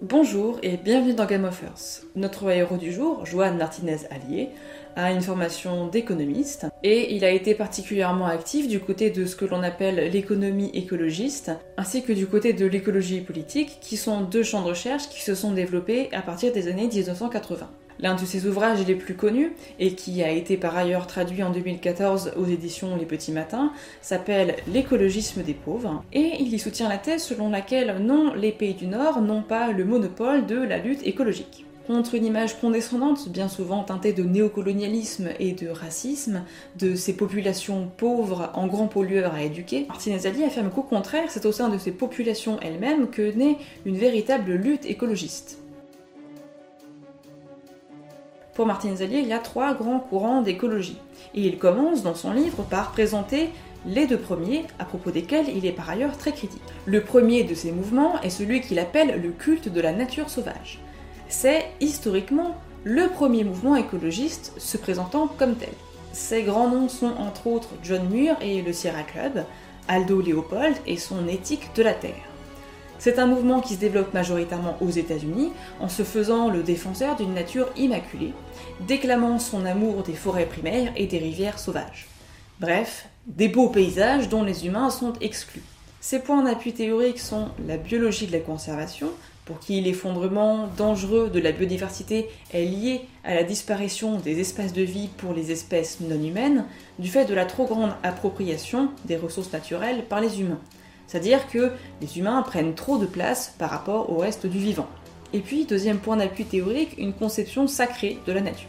Bonjour et bienvenue dans Game of Earth. Notre héros du jour, Joan Martinez-Allier, a une formation d'économiste et il a été particulièrement actif du côté de ce que l'on appelle l'économie écologiste ainsi que du côté de l'écologie politique qui sont deux champs de recherche qui se sont développés à partir des années 1980. L'un de ses ouvrages les plus connus, et qui a été par ailleurs traduit en 2014 aux éditions Les Petits Matins, s'appelle L'écologisme des pauvres, et il y soutient la thèse selon laquelle non, les pays du Nord n'ont pas le monopole de la lutte écologique. Contre une image condescendante, bien souvent teintée de néocolonialisme et de racisme, de ces populations pauvres en grands pollueurs à éduquer, Martinez-Allier affirme qu'au contraire, c'est au sein de ces populations elles-mêmes que naît une véritable lutte écologiste. Pour Martinez-Allier, il y a trois grands courants d'écologie, et il commence dans son livre par présenter les deux premiers, à propos desquels il est par ailleurs très critique. Le premier de ces mouvements est celui qu'il appelle le culte de la nature sauvage. C'est, historiquement, le premier mouvement écologiste se présentant comme tel. Ses grands noms sont entre autres John Muir et le Sierra Club, Aldo Leopold et son Éthique de la Terre. C'est un mouvement qui se développe majoritairement aux États-Unis en se faisant le défenseur d'une nature immaculée, déclamant son amour des forêts primaires et des rivières sauvages. Bref, des beaux paysages dont les humains sont exclus. Ses points d'appui théoriques sont la biologie de la conservation, pour qui l'effondrement dangereux de la biodiversité est lié à la disparition des espaces de vie pour les espèces non humaines, du fait de la trop grande appropriation des ressources naturelles par les humains. C'est-à-dire que les humains prennent trop de place par rapport au reste du vivant. Et puis, deuxième point d'appui théorique, une conception sacrée de la nature.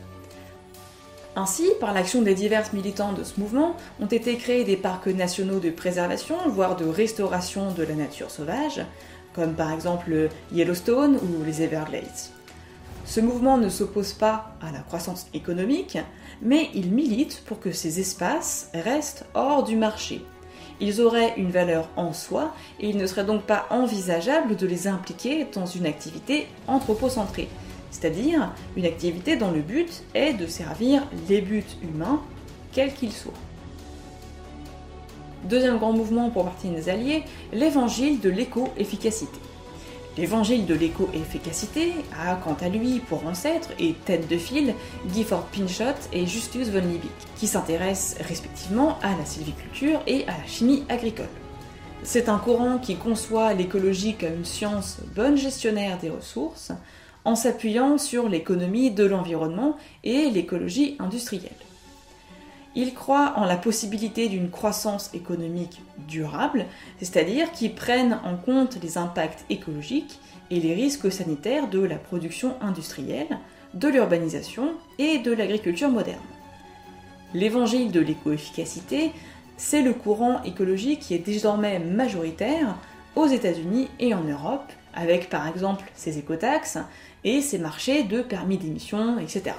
Ainsi, par l'action des divers militants de ce mouvement, ont été créés des parcs nationaux de préservation, voire de restauration de la nature sauvage, comme par exemple Yellowstone ou les Everglades. Ce mouvement ne s'oppose pas à la croissance économique, mais il milite pour que ces espaces restent hors du marché. Ils auraient une valeur en soi et il ne serait donc pas envisageable de les impliquer dans une activité anthropocentrée, c'est-à-dire une activité dont le but est de servir les buts humains, quels qu'ils soient. Deuxième grand mouvement pour Martinez-Allier, l'évangile de l'éco-efficacité. L'évangile de l'éco-efficacité a quant à lui pour ancêtre et tête de file Gifford Pinchot et Justus von Liebig, qui s'intéressent respectivement à la sylviculture et à la chimie agricole. C'est un courant qui conçoit l'écologie comme une science bonne gestionnaire des ressources, en s'appuyant sur l'économie de l'environnement et l'écologie industrielle. Il croit en la possibilité d'une croissance économique durable, c'est-à-dire qui prenne en compte les impacts écologiques et les risques sanitaires de la production industrielle, de l'urbanisation et de l'agriculture moderne. L'évangile de l'éco-efficacité, c'est le courant écologique qui est désormais majoritaire aux États-Unis et en Europe, avec par exemple ses écotaxes et ses marchés de permis d'émission, etc.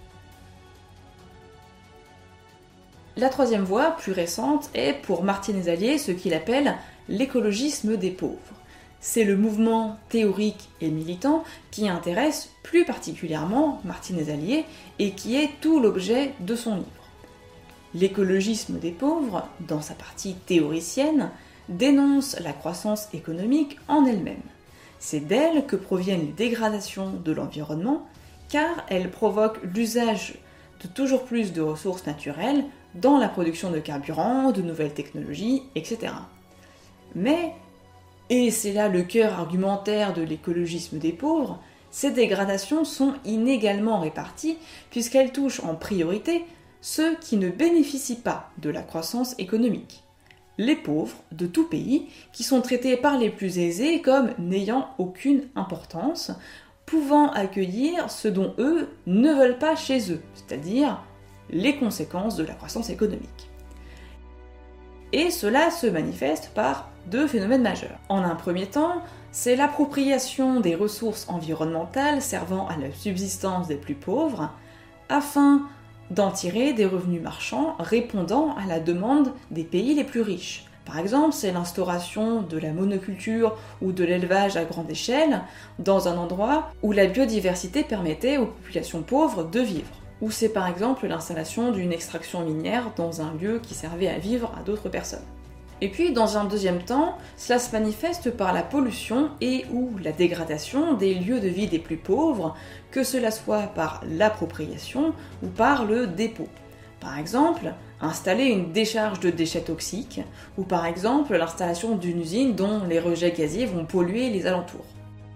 La troisième voie, plus récente, est pour Martinez-Allier ce qu'il appelle l'écologisme des pauvres. C'est le mouvement théorique et militant qui intéresse plus particulièrement Martinez-Allier et qui est tout l'objet de son livre. L'écologisme des pauvres, dans sa partie théoricienne, dénonce la croissance économique en elle-même. C'est d'elle que proviennent les dégradations de l'environnement, car elle provoque l'usage de toujours plus de ressources naturelles dans la production de carburant, de nouvelles technologies, etc. Mais, et c'est là le cœur argumentaire de l'écologisme des pauvres, ces dégradations sont inégalement réparties puisqu'elles touchent en priorité ceux qui ne bénéficient pas de la croissance économique. Les pauvres de tout pays qui sont traités par les plus aisés comme n'ayant aucune importance, pouvant accueillir ce dont eux ne veulent pas chez eux, c'est-à-dire les conséquences de la croissance économique. Et cela se manifeste par deux phénomènes majeurs. En un premier temps, c'est l'appropriation des ressources environnementales servant à la subsistance des plus pauvres, afin d'en tirer des revenus marchands répondant à la demande des pays les plus riches. Par exemple, c'est l'instauration de la monoculture ou de l'élevage à grande échelle dans un endroit où la biodiversité permettait aux populations pauvres de vivre. Ou c'est par exemple l'installation d'une extraction minière dans un lieu qui servait à vivre à d'autres personnes. Et puis, dans un deuxième temps, cela se manifeste par la pollution et ou la dégradation des lieux de vie des plus pauvres, que cela soit par l'appropriation ou par le dépôt. Par exemple, installer une décharge de déchets toxiques, ou par exemple l'installation d'une usine dont les rejets gaziers vont polluer les alentours.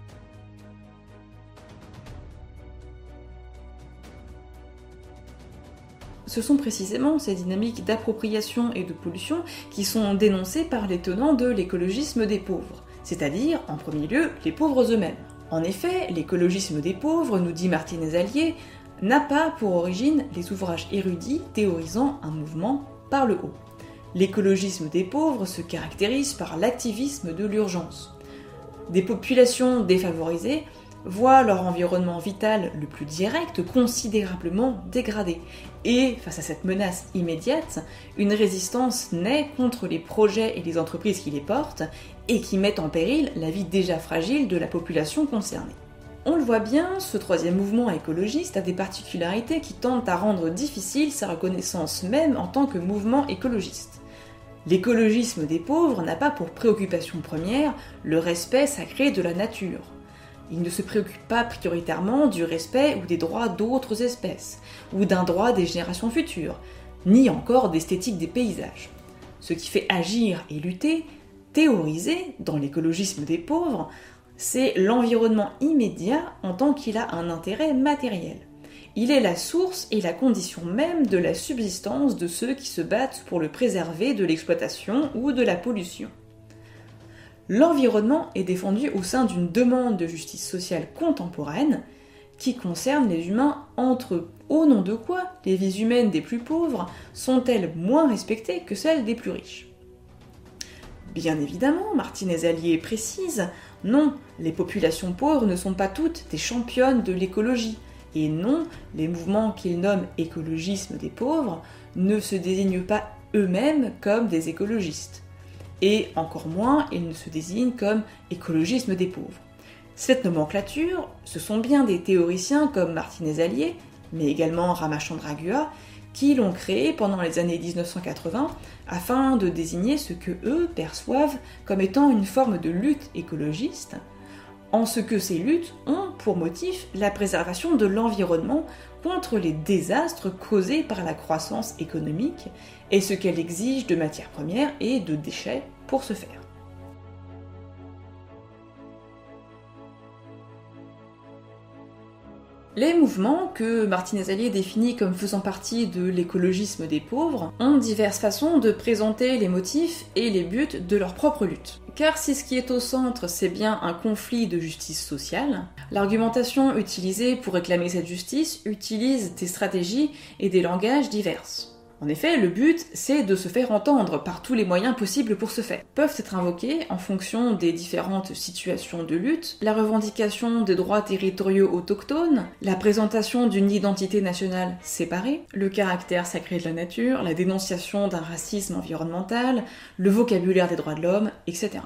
Ce sont précisément ces dynamiques d'appropriation et de pollution qui sont dénoncées par les tenants de l'écologisme des pauvres, c'est-à-dire, en premier lieu, les pauvres eux-mêmes. En effet, l'écologisme des pauvres, nous dit Martinez-Allier, n'a pas pour origine les ouvrages érudits théorisant un mouvement par le haut. L'écologisme des pauvres se caractérise par l'activisme de l'urgence. Des populations défavorisées voient leur environnement vital le plus direct considérablement dégradé. Et, face à cette menace immédiate, une résistance naît contre les projets et les entreprises qui les portent et qui mettent en péril la vie déjà fragile de la population concernée. On le voit bien, ce troisième mouvement écologiste a des particularités qui tendent à rendre difficile sa reconnaissance même en tant que mouvement écologiste. L'écologisme des pauvres n'a pas pour préoccupation première le respect sacré de la nature. Il ne se préoccupe pas prioritairement du respect ou des droits d'autres espèces, ou d'un droit des générations futures, ni encore d'esthétique des paysages. Ce qui fait agir et lutter, théoriser, dans l'écologisme des pauvres, c'est l'environnement immédiat en tant qu'il a un intérêt matériel. Il est la source et la condition même de la subsistance de ceux qui se battent pour le préserver de l'exploitation ou de la pollution. L'environnement est défendu au sein d'une demande de justice sociale contemporaine qui concerne les humains entre eux. Au nom de quoi les vies humaines des plus pauvres sont-elles moins respectées que celles des plus riches ? Bien évidemment, Martinez-Allier précise, non, les populations pauvres ne sont pas toutes des championnes de l'écologie, et non, les mouvements qu'il nomme écologisme des pauvres ne se désignent pas eux-mêmes comme des écologistes. Et encore moins, ils ne se désignent comme écologisme des pauvres. Cette nomenclature, ce sont bien des théoriciens comme Martinez-Allier, mais également Ramachandra-Guha, qui l'ont créée pendant les années 1980 afin de désigner ce que eux perçoivent comme étant une forme de lutte écologiste, en ce que ces luttes ont pour motif la préservation de l'environnement contre les désastres causés par la croissance économique et ce qu'elle exige de matières premières et de déchets pour ce faire. Les mouvements, que Martinez-Allier définit comme faisant partie de l'écologisme des pauvres, ont diverses façons de présenter les motifs et les buts de leur propre lutte. Car si ce qui est au centre, c'est bien un conflit de justice sociale, l'argumentation utilisée pour réclamer cette justice utilise des stratégies et des langages divers. En effet, le but, c'est de se faire entendre par tous les moyens possibles pour ce faire. Peuvent être invoqués, en fonction des différentes situations de lutte, la revendication des droits territoriaux autochtones, la présentation d'une identité nationale séparée, le caractère sacré de la nature, la dénonciation d'un racisme environnemental, le vocabulaire des droits de l'homme, etc.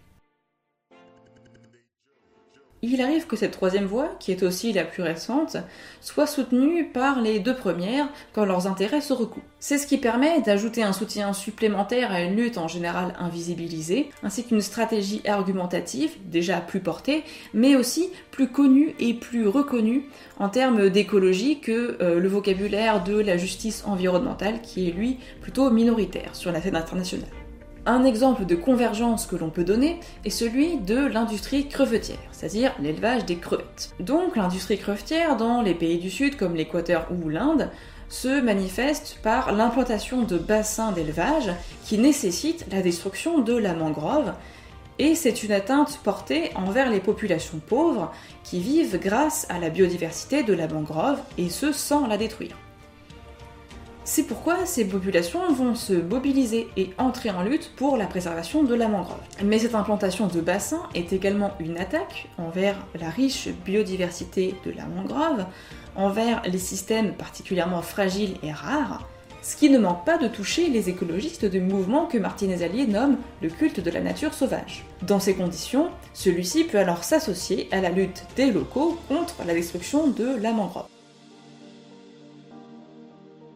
Il arrive que cette troisième voie, qui est aussi la plus récente, soit soutenue par les deux premières quand leurs intérêts se recoupent. C'est ce qui permet d'ajouter un soutien supplémentaire à une lutte en général invisibilisée, ainsi qu'une stratégie argumentative, déjà plus portée, mais aussi plus connue et plus reconnue en termes d'écologie que le vocabulaire de la justice environnementale, qui est lui plutôt minoritaire sur la scène internationale. Un exemple de convergence que l'on peut donner est celui de l'industrie crevetière, c'est-à-dire l'élevage des crevettes. Donc l'industrie crevetière dans les pays du Sud comme l'Équateur ou l'Inde se manifeste par l'implantation de bassins d'élevage qui nécessitent la destruction de la mangrove, et c'est une atteinte portée envers les populations pauvres qui vivent grâce à la biodiversité de la mangrove, et ce sans la détruire. C'est pourquoi ces populations vont se mobiliser et entrer en lutte pour la préservation de la mangrove. Mais cette implantation de bassins est également une attaque envers la riche biodiversité de la mangrove, envers les systèmes particulièrement fragiles et rares, ce qui ne manque pas de toucher les écologistes du mouvement que Martinez-Allier nomme le culte de la nature sauvage. Dans ces conditions, celui-ci peut alors s'associer à la lutte des locaux contre la destruction de la mangrove.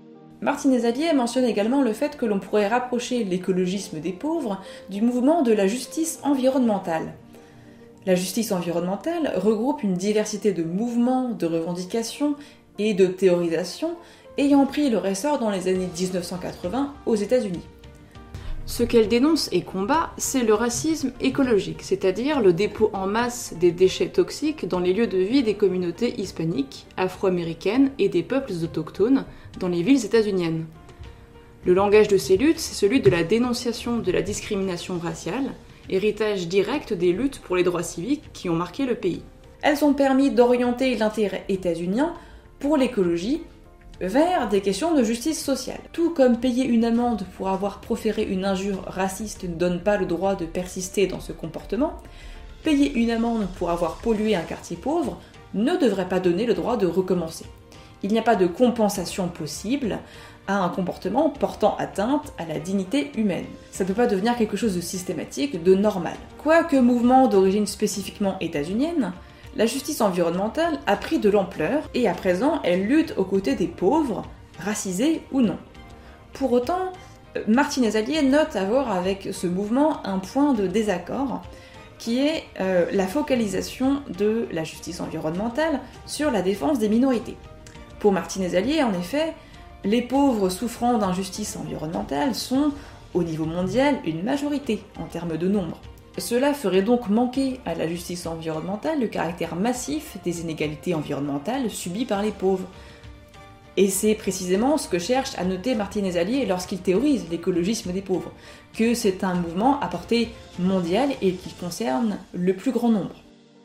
Martinez-Allier mentionne également le fait que l'on pourrait rapprocher l'écologisme des pauvres du mouvement de la justice environnementale. La justice environnementale regroupe une diversité de mouvements, de revendications et de théorisations ayant pris leur essor dans les années 1980 aux États-Unis. Ce qu'elle dénonce et combat, c'est le racisme écologique, c'est-à-dire le dépôt en masse des déchets toxiques dans les lieux de vie des communautés hispaniques, afro-américaines et des peuples autochtones dans les villes états-uniennes. Le langage de ces luttes, c'est celui de la dénonciation de la discrimination raciale, héritage direct des luttes pour les droits civiques qui ont marqué le pays. Elles ont permis d'orienter l'intérêt états-unien pour l'écologie vers des questions de justice sociale. Tout comme payer une amende pour avoir proféré une injure raciste ne donne pas le droit de persister dans ce comportement, payer une amende pour avoir pollué un quartier pauvre ne devrait pas donner le droit de recommencer. Il n'y a pas de compensation possible à un comportement portant atteinte à la dignité humaine. Ça ne peut pas devenir quelque chose de systématique, de normal. Quoique mouvement d'origine spécifiquement états-unienne, la justice environnementale a pris de l'ampleur et à présent elle lutte aux côtés des pauvres, racisés ou non. Pour autant, Martinez-Allier note avoir avec ce mouvement un point de désaccord qui est la focalisation de la justice environnementale sur la défense des minorités. Pour Martinez-Allier, en effet, les pauvres souffrant d'injustice environnementale sont, au niveau mondial, une majorité en termes de nombre. Cela ferait donc manquer à la justice environnementale le caractère massif des inégalités environnementales subies par les pauvres. Et c'est précisément ce que cherche à noter Martinez-Allier lorsqu'il théorise l'écologisme des pauvres, que c'est un mouvement à portée mondiale et qui concerne le plus grand nombre.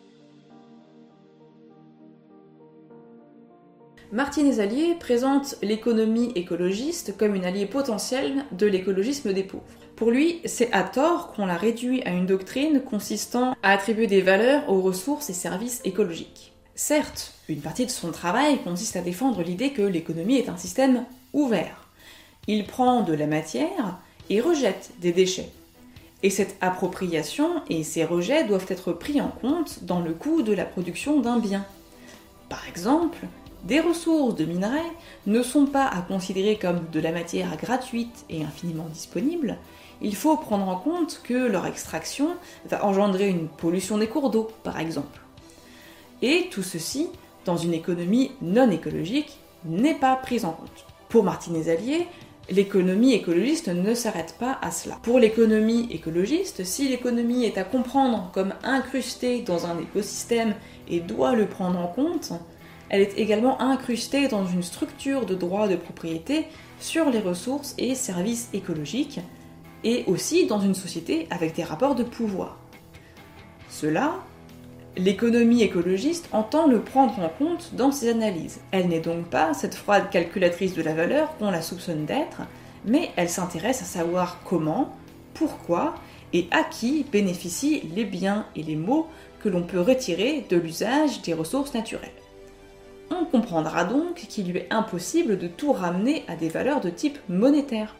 Martinez-Allier présente l'économie écologiste comme une alliée potentielle de l'écologisme des pauvres. Pour lui, c'est à tort qu'on la réduit à une doctrine consistant à attribuer des valeurs aux ressources et services écologiques. Certes, une partie de son travail consiste à défendre l'idée que l'économie est un système ouvert. Il prend de la matière et rejette des déchets. Et cette appropriation et ces rejets doivent être pris en compte dans le coût de la production d'un bien. Par exemple, des ressources de minerais ne sont pas à considérer comme de la matière gratuite et infiniment disponible. Il faut prendre en compte que leur extraction va engendrer une pollution des cours d'eau, par exemple. Et tout ceci, dans une économie non écologique, n'est pas pris en compte. Pour Martinez-Allier, l'économie écologiste ne s'arrête pas à cela. Pour l'économie écologiste, si l'économie est à comprendre comme incrustée dans un écosystème et doit le prendre en compte, elle est également incrustée dans une structure de droit de propriété sur les ressources et services écologiques, et aussi dans une société avec des rapports de pouvoir. Cela, l'économie écologiste entend le prendre en compte dans ses analyses. Elle n'est donc pas cette froide calculatrice de la valeur qu'on la soupçonne d'être, mais elle s'intéresse à savoir comment, pourquoi et à qui bénéficient les biens et les maux que l'on peut retirer de l'usage des ressources naturelles. On comprendra donc qu'il lui est impossible de tout ramener à des valeurs de type monétaire.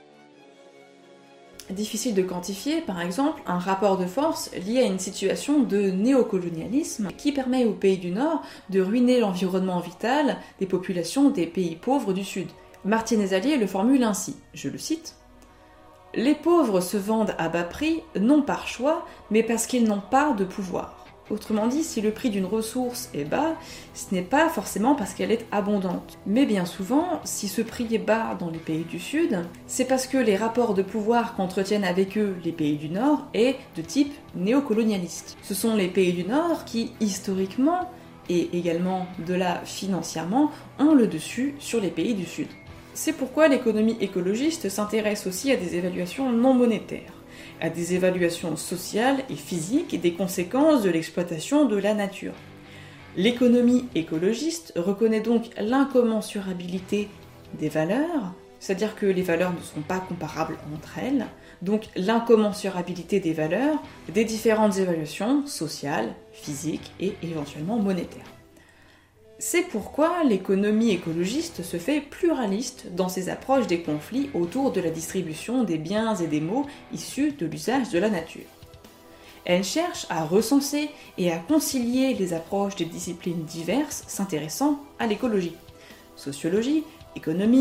Difficile de quantifier, par exemple, un rapport de force lié à une situation de néocolonialisme qui permet aux pays du Nord de ruiner l'environnement vital des populations des pays pauvres du Sud. Martinez-Allier le formule ainsi, je le cite, « Les pauvres se vendent à bas prix, non par choix, mais parce qu'ils n'ont pas de pouvoir. Autrement dit, si le prix d'une ressource est bas, ce n'est pas forcément parce qu'elle est abondante. Mais bien souvent, si ce prix est bas dans les pays du Sud, c'est parce que les rapports de pouvoir qu'entretiennent avec eux les pays du Nord est de type néocolonialiste. Ce sont les pays du Nord qui, historiquement, et également de là financièrement, ont le dessus sur les pays du Sud. C'est pourquoi l'économie écologiste s'intéresse aussi à des évaluations non monétaires, à des évaluations sociales et physiques des conséquences de l'exploitation de la nature. L'économie écologiste reconnaît donc l'incommensurabilité des valeurs, c'est-à-dire que les valeurs ne sont pas comparables entre elles, donc l'incommensurabilité des valeurs des différentes évaluations sociales, physiques et éventuellement monétaires. C'est pourquoi l'économie écologiste se fait pluraliste dans ses approches des conflits autour de la distribution des biens et des maux issus de l'usage de la nature. Elle cherche à recenser et à concilier les approches des disciplines diverses s'intéressant à l'écologie. Sociologie, économie,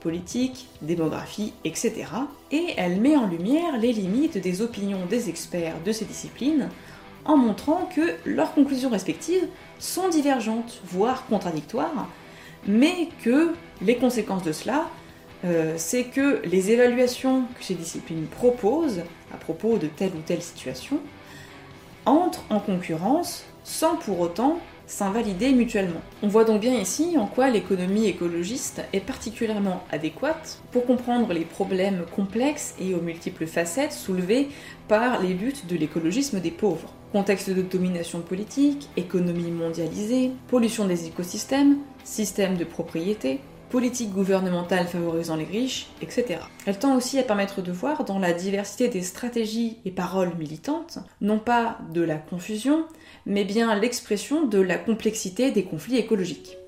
politique, démographie, etc. Et elle met en lumière les limites des opinions des experts de ces disciplines en montrant que leurs conclusions respectives sont divergentes, voire contradictoires, mais que les conséquences de cela, c'est que les évaluations que ces disciplines proposent à propos de telle ou telle situation entrent en concurrence sans pour autant s'invalider mutuellement. On voit donc bien ici en quoi l'économie écologiste est particulièrement adéquate pour comprendre les problèmes complexes et aux multiples facettes soulevés par les luttes de l'écologisme des pauvres. Contexte de domination politique, économie mondialisée, pollution des écosystèmes, système de propriété, politique gouvernementale favorisant les riches, etc. Elle tend aussi à permettre de voir dans la diversité des stratégies et paroles militantes, non pas de la confusion, mais bien l'expression de la complexité des conflits écologiques.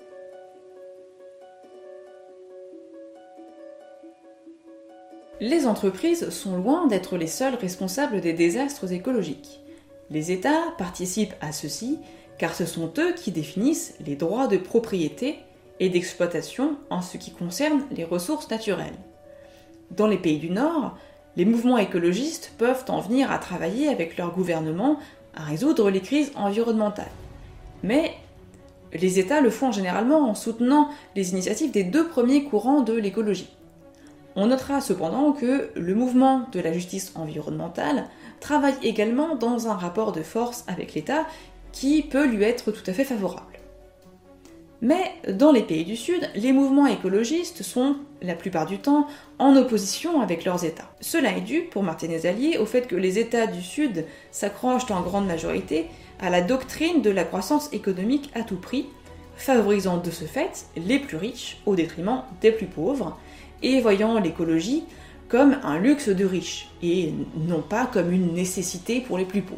Les entreprises sont loin d'être les seuls responsables des désastres écologiques. Les États participent à ceux-ci car ce sont eux qui définissent les droits de propriété et d'exploitation en ce qui concerne les ressources naturelles. Dans les pays du Nord, les mouvements écologistes peuvent en venir à travailler avec leur gouvernement à résoudre les crises environnementales. Mais les États le font généralement en soutenant les initiatives des deux premiers courants de l'écologie. On notera cependant que le mouvement de la justice environnementale travaille également dans un rapport de force avec l'État qui peut lui être tout à fait favorable. Mais dans les pays du Sud, les mouvements écologistes sont, la plupart du temps, en opposition avec leurs États. Cela est dû, pour Martinez-Allier, au fait que les États du Sud s'accrochent en grande majorité à la doctrine de la croissance économique à tout prix, favorisant de ce fait les plus riches au détriment des plus pauvres, et voyant l'écologie comme un luxe de riches, et non pas comme une nécessité pour les plus pauvres.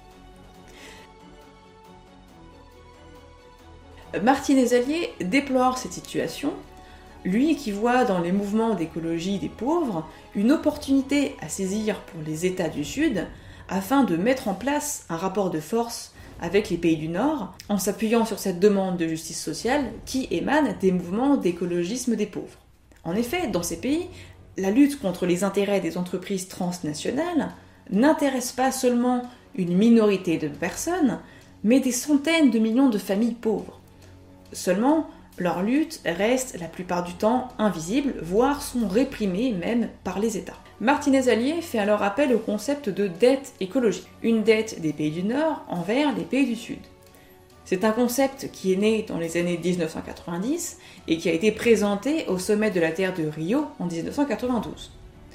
Martinez-Allier déplore cette situation, lui qui voit dans les mouvements d'écologie des pauvres une opportunité à saisir pour les États du Sud afin de mettre en place un rapport de force avec les pays du Nord en s'appuyant sur cette demande de justice sociale qui émane des mouvements d'écologisme des pauvres. En effet, dans ces pays, la lutte contre les intérêts des entreprises transnationales n'intéresse pas seulement une minorité de personnes, mais des centaines de millions de familles pauvres. Seulement, leur lutte reste la plupart du temps invisible, voire sont réprimées même par les États. Martinez-Allier fait alors appel au concept de dette écologique, une dette des pays du Nord envers les pays du Sud. C'est un concept qui est né dans les années 1990 et qui a été présenté au sommet de la Terre de Rio en 1992.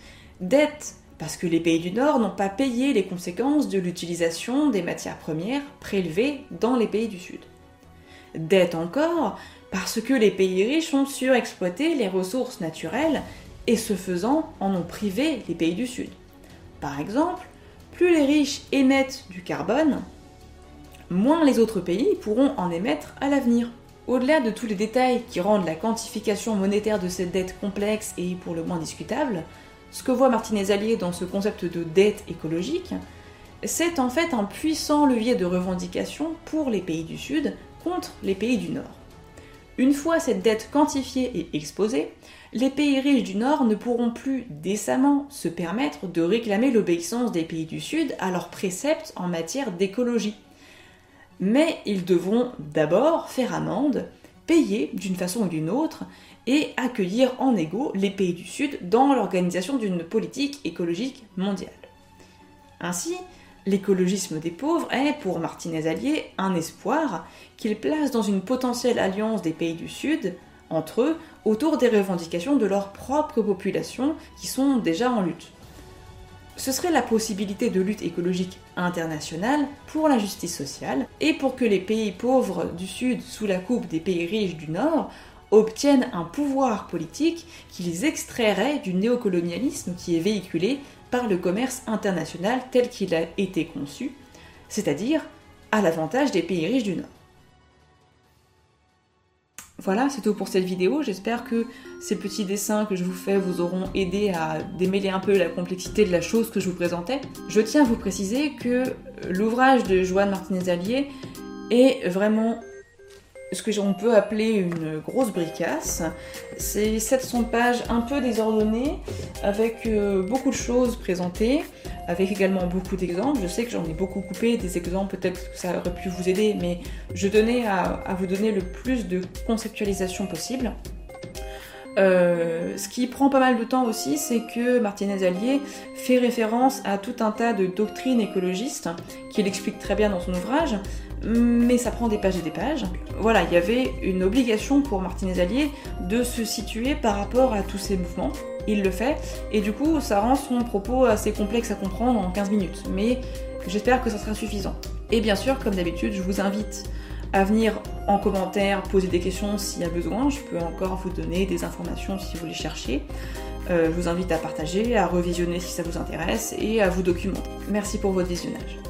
Dette parce que les pays du Nord n'ont pas payé les conséquences de l'utilisation des matières premières prélevées dans les pays du Sud. Dette encore parce que les pays riches ont surexploité les ressources naturelles et ce faisant en ont privé les pays du Sud. Par exemple, plus les riches émettent du carbone, moins les autres pays pourront en émettre à l'avenir. Au-delà de tous les détails qui rendent la quantification monétaire de cette dette complexe et pour le moins discutable, ce que voit Martinez-Allier dans ce concept de dette écologique, c'est en fait un puissant levier de revendication pour les pays du Sud contre les pays du Nord. Une fois cette dette quantifiée et exposée, les pays riches du Nord ne pourront plus décemment se permettre de réclamer l'obéissance des pays du Sud à leurs préceptes en matière d'écologie. Mais ils devront d'abord faire amende, payer d'une façon ou d'une autre, et accueillir en égaux les pays du Sud dans l'organisation d'une politique écologique mondiale. Ainsi, l'écologisme des pauvres est, pour Martinez-Allier, un espoir qu'il place dans une potentielle alliance des pays du Sud, entre eux, autour des revendications de leur propre population qui sont déjà en lutte. Ce serait la possibilité de lutte écologique internationale pour la justice sociale et pour que les pays pauvres du Sud, sous la coupe des pays riches du Nord, obtiennent un pouvoir politique qui les extrairait du néocolonialisme qui est véhiculé par le commerce international tel qu'il a été conçu, c'est-à-dire à l'avantage des pays riches du Nord. Voilà, c'est tout pour cette vidéo. J'espère que ces petits dessins que je vous fais vous auront aidé à démêler un peu la complexité de la chose que je vous présentais. Je tiens à vous préciser que l'ouvrage de Joan Martinez-Allier est vraiment ce que on peut appeler une grosse bricasse. C'est 700 pages un peu désordonnées, avec beaucoup de choses présentées, avec également beaucoup d'exemples. Je sais que j'en ai beaucoup coupé des exemples, peut-être que ça aurait pu vous aider, mais je tenais à vous donner le plus de conceptualisation possible. Ce qui prend pas mal de temps aussi, c'est que Martinez-Allier fait référence à tout un tas de doctrines écologistes qu'il explique très bien dans son ouvrage, mais ça prend des pages et des pages. Voilà, il y avait une obligation pour Martinez-Allier de se situer par rapport à tous ces mouvements. Il le fait, et du coup ça rend son propos assez complexe à comprendre en 15 minutes, mais j'espère que ça sera suffisant. Et bien sûr, comme d'habitude, je vous invite à venir en commentaire, poser des questions s'il y a besoin. Je peux encore vous donner des informations si vous les cherchez. Je vous invite à partager, à revisionner si ça vous intéresse et à vous documenter. Merci pour votre visionnage.